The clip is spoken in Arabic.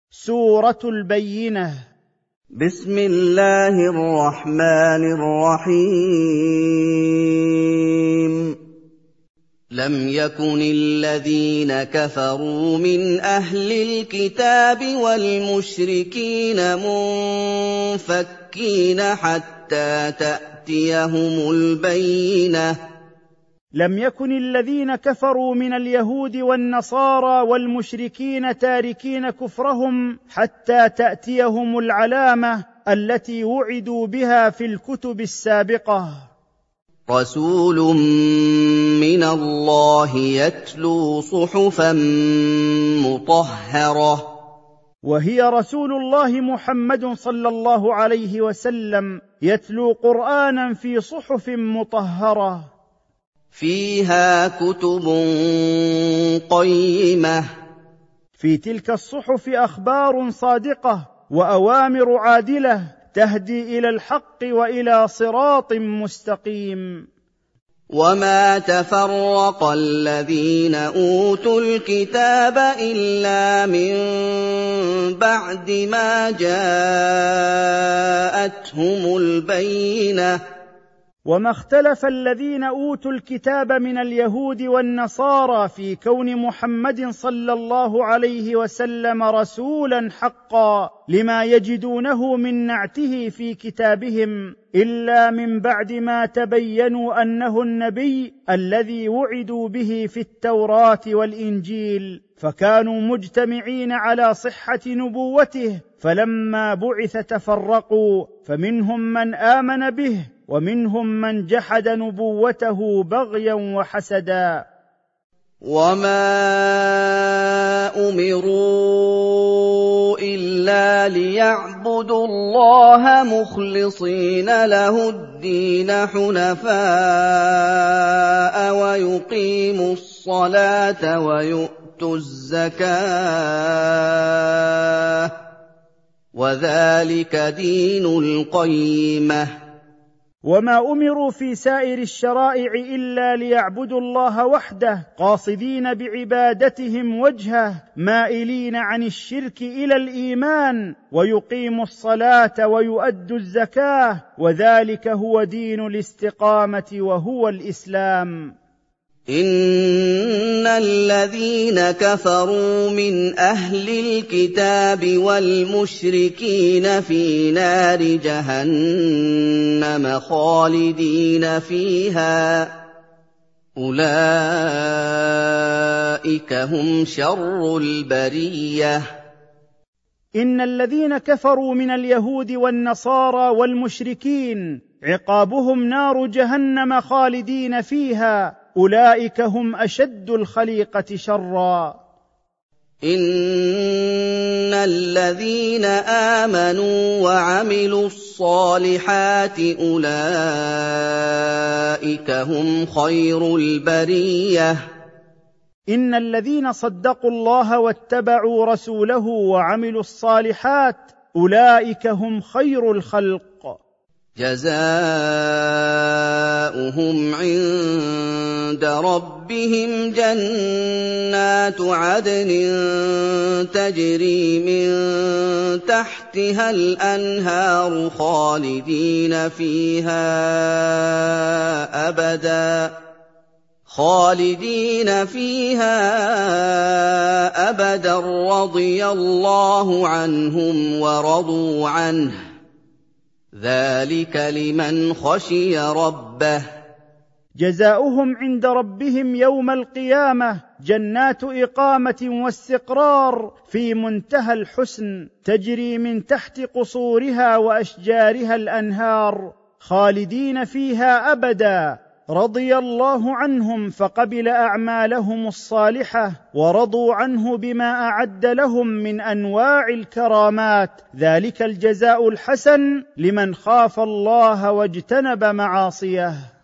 سورة البينة. بسم الله الرحمن الرحيم. لم يكن الذين كفروا من أهل الكتاب والمشركين منفكين حتى تأتيهم البينة. لم يكن الذين كفروا من اليهود والنصارى والمشركين تاركين كفرهم حتى تأتيهم العلامة التي وعدوا بها في الكتب السابقة. رسول من الله يتلو صحفا مطهرة. وهي رسول الله محمد صلى الله عليه وسلم يتلو قرآنا في صحف مطهرة فيها كتب قيمة. في تلك الصحف أخبار صادقة وأوامر عادلة تهدي إلى الحق وإلى صراط مستقيم. وما تفرق الذين أوتوا الكتاب إلا من بعد ما جاءتهم البينة. وما اختلف الذين أوتوا الكتاب من اليهود والنصارى في كون محمد صلى الله عليه وسلم رسولا حقا لما يجدونه من نعته في كتابهم إلا من بعد ما تبينوا أنه النبي الذي وعدوا به في التوراة والإنجيل، فكانوا مجتمعين على صحة نبوته، فلما بعث تفرقوا، فمنهم من آمن به ومنهم من جحد نبوته بغيا وحسدا. وما أمروا إلا ليعبدوا الله مخلصين له الدين حنفاء ويقيموا الصلاة ويؤتوا الزكاة وذلك دين القيمة. وما أمروا في سائر الشرائع إلا ليعبدوا الله وحده قاصدين بعبادتهم وجهه مائلين عن الشرك إلى الإيمان، ويقيموا الصلاة ويؤدوا الزكاة، وذلك هو دين الاستقامة وهو الإسلام. إن الذين كفروا من أهل الكتاب والمشركين في نار جهنم خالدين فيها أولئك هم شر البرية. إن الذين كفروا من اليهود والنصارى والمشركين عقابهم نار جهنم خالدين فيها، أولئك هم أشد الخليقة شرا. إن الذين آمنوا وعملوا الصالحات أولئك هم خير البرية. إن الذين صدقوا الله واتبعوا رسوله وعملوا الصالحات أولئك هم خير الخلق. جزاؤهم عند ربهم جنات عدن تجري من تحتها الأنهار خالدين فيها أبدا رضي الله عنهم ورضوا عنه ذلك لمن خشي ربه. جزاؤهم عند ربهم يوم القيامة جنات إقامة واستقرار في منتهى الحسن تجري من تحت قصورها وأشجارها الأنهار خالدين فيها أبدا، رضي الله عنهم فقبل أعمالهم الصالحة ورضوا عنه بما أعد لهم من أنواع الكرامات، ذلك الجزاء الحسن لمن خاف الله واجتنب معاصيه.